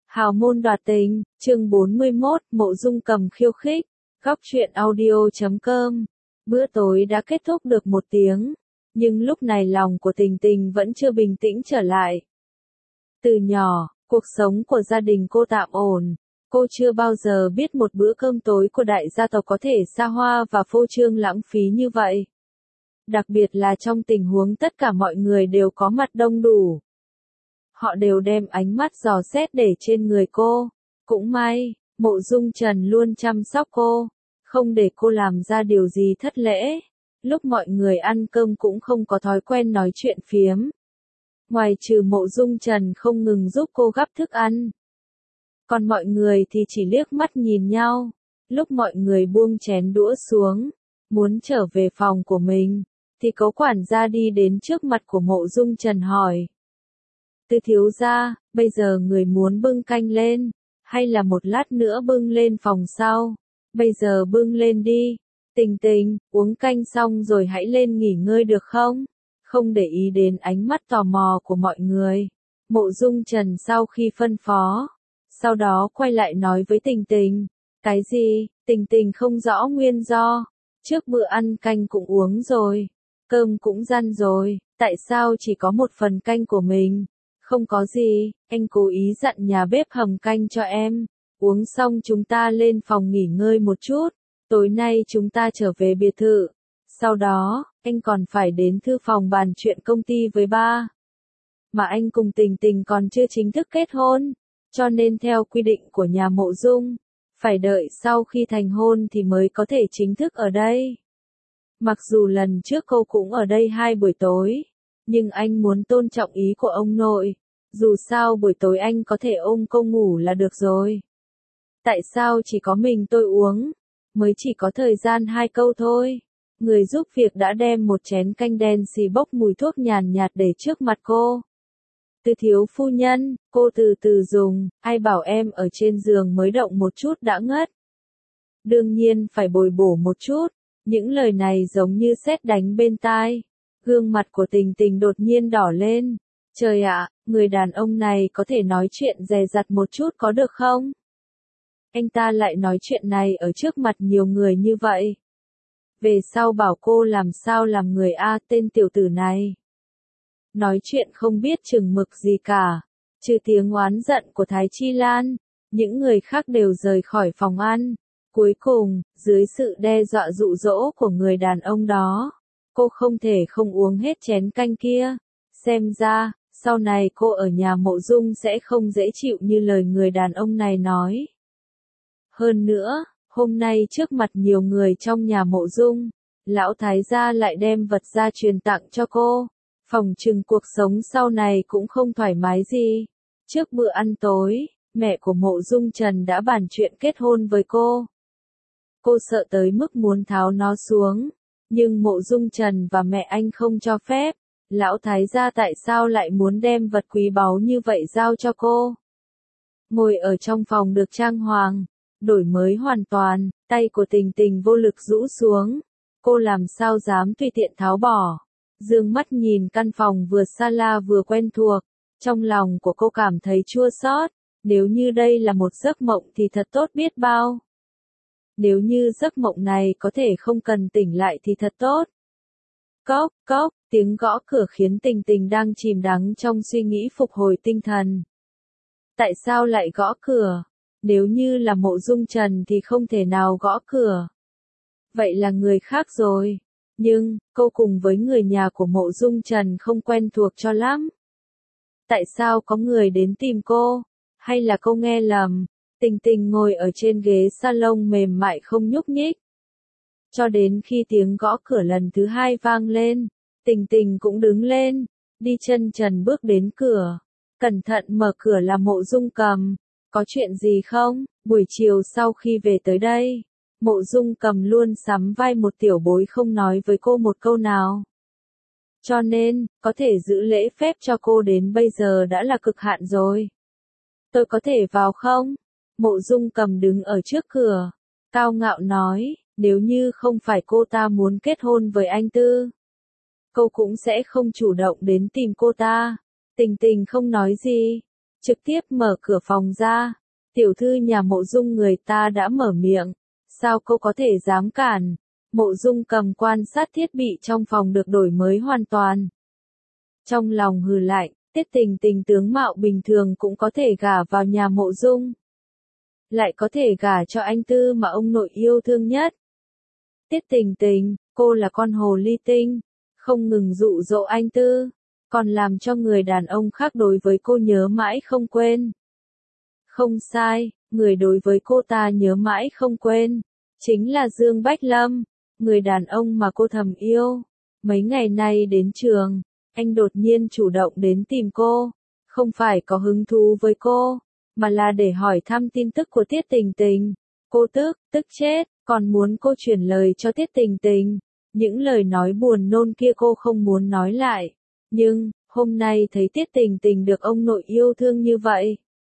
Hào môn đoạt tình, chương 41, Mộ Dung Cầm khiêu khích, góc truyện audio.com. Bữa tối đã kết thúc được 1 tiếng, nhưng lúc này lòng của Tình Tình vẫn chưa bình tĩnh trở lại. Từ nhỏ, cuộc sống của gia đình cô tạm ổn, cô chưa bao giờ biết một bữa cơm tối của đại gia tộc có thể xa hoa và phô trương lãng phí như vậy. Đặc biệt là trong tình huống tất cả mọi người đều có mặt đông đủ. Họ đều đem ánh mắt dò xét để trên người cô. Cũng may, Mộ Dung Trần luôn chăm sóc cô, không để cô làm ra điều gì thất lễ. Lúc mọi người ăn cơm cũng không có thói quen nói chuyện phiếm. Ngoài trừ Mộ Dung Trần không ngừng giúp cô gắp thức ăn. Còn mọi người thì chỉ liếc mắt nhìn nhau. Lúc mọi người buông chén đũa xuống, muốn trở về phòng của mình, thì cố quản gia đi đến trước mặt của Mộ Dung Trần hỏi. Từ thiếu gia, bây giờ người muốn bưng canh lên, hay là một lát nữa bưng lên phòng sau? Bây giờ bưng lên đi. Tình Tình, uống canh xong rồi hãy lên nghỉ ngơi được không? Không để ý đến ánh mắt tò mò của mọi người. Mộ Dung Trần sau khi phân phó, sau đó quay lại nói với Tình Tình. Cái gì? Tình Tình không rõ nguyên do. Trước bữa ăn canh cũng uống rồi, cơm cũng răn rồi, tại sao chỉ có một phần canh của mình? Không có gì, anh cố ý dặn nhà bếp hầm canh cho em. Uống xong chúng ta lên phòng nghỉ ngơi một chút. Tối nay chúng ta trở về biệt thự. Sau đó, anh còn phải đến thư phòng bàn chuyện công ty với ba. Mà anh cùng Tình Tình còn chưa chính thức kết hôn. Cho nên theo quy định của nhà Mộ Dung, phải đợi sau khi thành hôn thì mới có thể chính thức ở đây. Mặc dù lần trước cô cũng ở đây 2 buổi tối. Nhưng anh muốn tôn trọng ý của ông nội. Dù sao buổi tối anh có thể ôm cô ngủ là được rồi. Tại sao chỉ có mình tôi uống? Mới chỉ có thời gian 2 câu thôi. Người giúp việc đã đem một chén canh đen xì bốc mùi thuốc nhàn nhạt để trước mặt cô. Từ thiếu phu nhân, cô từ từ dùng, ai bảo em ở trên giường mới động một chút đã ngất. Đương nhiên phải bồi bổ một chút. Những lời này giống như sét đánh bên tai. Gương mặt của Tình Tình đột nhiên đỏ lên. Trời ạ, người đàn ông này có thể nói chuyện dè dặt một chút có được không? Anh ta lại nói chuyện này ở trước mặt nhiều người như vậy. Về sau bảo cô làm sao làm người A tên tiểu tử này. Nói chuyện không biết chừng mực gì cả. Trừ tiếng oán giận của Thái Chi Lan, những người khác đều rời khỏi phòng ăn. Cuối cùng, dưới sự đe dọa dụ dỗ của người đàn ông đó, cô không thể không uống hết chén canh kia. Xem ra, sau này cô ở nhà Mộ Dung sẽ không dễ chịu như lời người đàn ông này nói. Hơn nữa, hôm nay trước mặt nhiều người trong nhà Mộ Dung, lão thái gia lại đem vật gia truyền tặng cho cô. Phỏng chừng cuộc sống sau này cũng không thoải mái gì. Trước bữa ăn tối, mẹ của Mộ Dung Trần đã bàn chuyện kết hôn với cô. Cô sợ tới mức muốn tháo nó xuống. Nhưng Mộ Dung Trần và mẹ anh không cho phép. Lão thái gia tại sao lại muốn đem vật quý báu như vậy giao cho cô? Ngồi ở trong phòng được trang hoàng, đổi mới hoàn toàn, tay của Tình Tình vô lực rũ xuống. Cô làm sao dám tùy tiện tháo bỏ. Dương mắt nhìn căn phòng vừa xa la vừa quen thuộc. Trong lòng của cô cảm thấy chua xót. Nếu như đây là một giấc mộng thì thật tốt biết bao. Nếu như giấc mộng này có thể không cần tỉnh lại thì thật tốt. Cốc, cốc, tiếng gõ cửa khiến Tình Tình đang chìm đắm trong suy nghĩ phục hồi tinh thần. Tại sao lại gõ cửa? Nếu như là Mộ Dung Trần thì không thể nào gõ cửa. Vậy là người khác rồi. Nhưng, cô cùng với người nhà của Mộ Dung Trần không quen thuộc cho lắm. Tại sao có người đến tìm cô? Hay là cô nghe lầm? Tình Tình ngồi ở trên ghế salon mềm mại không nhúc nhích. Cho đến khi tiếng gõ cửa lần thứ 2 vang lên, Tình Tình cũng đứng lên, đi chân trần bước đến cửa. Cẩn thận mở cửa là Mộ Dung Cầm. Có chuyện gì không? Buổi chiều sau khi về tới đây, Mộ Dung Cầm luôn sắm vai một tiểu bối không nói với cô một câu nào. Cho nên, có thể giữ lễ phép cho cô đến bây giờ đã là cực hạn rồi. Tôi có thể vào không? Mộ Dung Cầm đứng ở trước cửa, cao ngạo nói, nếu như không phải cô ta muốn kết hôn với anh Tư, cô cũng sẽ không chủ động đến tìm cô ta. Tình Tình không nói gì, trực tiếp mở cửa phòng ra. Tiểu thư nhà Mộ Dung người ta đã mở miệng, sao cô có thể dám cản? Mộ Dung Cầm quan sát thiết bị trong phòng được đổi mới hoàn toàn. Trong lòng hừ lạnh, Tiết Tình Tình tướng mạo bình thường cũng có thể gả vào nhà Mộ Dung. Lại có thể gả cho anh Tư mà ông nội yêu thương nhất. Tiết Tình Tình, cô là con hồ ly tinh, không ngừng dụ dỗ anh Tư, còn làm cho người đàn ông khác đối với cô nhớ mãi không quên. Không sai, người đối với cô ta nhớ mãi không quên, chính là Dương Bách Lâm, người đàn ông mà cô thầm yêu. Mấy ngày nay đến trường, anh đột nhiên chủ động đến tìm cô, không phải có hứng thú với cô, mà là để hỏi thăm tin tức của Tiết Tình Tình. Cô tức chết, còn muốn cô chuyển lời cho Tiết Tình Tình. Những lời nói buồn nôn kia cô không muốn nói lại, nhưng, hôm nay thấy Tiết Tình Tình được ông nội yêu thương như vậy.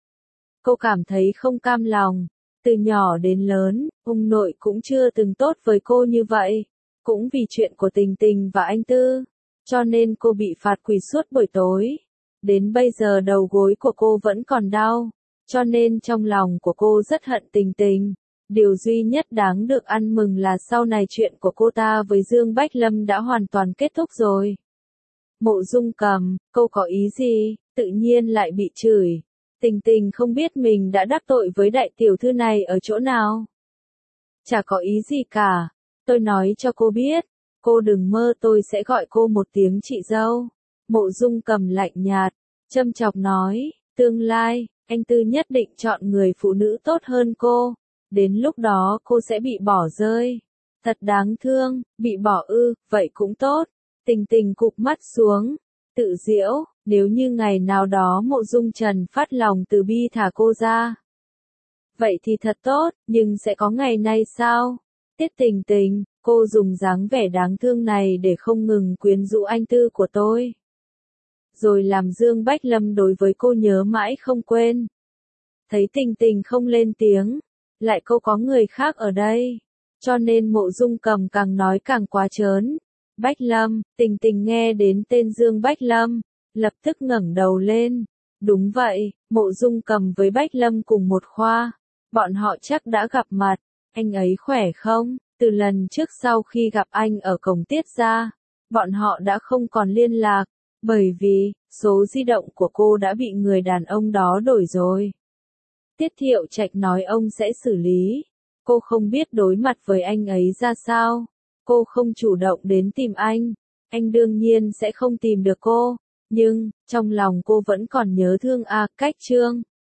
Cô cảm thấy không cam lòng, từ nhỏ đến lớn, ông nội cũng chưa từng tốt với cô như vậy, cũng vì chuyện của Tình Tình và anh Tư, cho nên cô bị phạt quỳ suốt buổi tối. Đến bây giờ đầu gối của cô vẫn còn đau, cho nên trong lòng của cô rất hận Tình Tình. Điều duy nhất đáng được ăn mừng là sau này chuyện của cô ta với Dương Bách Lâm đã hoàn toàn kết thúc rồi. Mộ Dung Cầm, cô có ý gì, tự nhiên lại bị chửi. Tình Tình không biết mình đã đắc tội với đại tiểu thư này ở chỗ nào. Chả có ý gì cả, tôi nói cho cô biết, cô đừng mơ tôi sẽ gọi cô một tiếng chị dâu. Mộ Dung Cầm lạnh nhạt, châm chọc nói, tương lai, anh Tư nhất định chọn người phụ nữ tốt hơn cô. Đến lúc đó cô sẽ bị bỏ rơi. Thật đáng thương, bị bỏ ư, vậy cũng tốt. Tình Tình cụp mắt xuống, tự giễu, nếu như ngày nào đó Mộ Dung Trần phát lòng từ bi thả cô ra. Vậy thì thật tốt, nhưng sẽ có ngày nay sao? Tiết Tình Tình, cô dùng dáng vẻ đáng thương này để không ngừng quyến rũ anh Tư của tôi. Rồi làm Dương Bách Lâm đối với cô nhớ mãi không quên. Thấy Tình Tình không lên tiếng, lại cô có người khác ở đây, cho nên Mộ Dung Cầm càng nói càng quá trớn. Bách Lâm, Tình Tình nghe đến tên Dương Bách Lâm, lập tức ngẩng đầu lên. Đúng vậy, Mộ Dung Cầm với Bách Lâm cùng một khoa, bọn họ chắc đã gặp mặt. Anh ấy khỏe không? Từ lần trước sau khi gặp anh ở cổng Tiết gia, bọn họ đã không còn liên lạc, bởi vì số di động của cô đã bị người đàn ông đó đổi rồi. Tiết Thiệu Trạch nói ông sẽ xử lý. Cô không biết đối mặt với anh ấy ra sao. Cô không chủ động đến tìm anh đương nhiên sẽ không tìm được cô. Nhưng, trong lòng cô vẫn còn nhớ thương Cách Trương.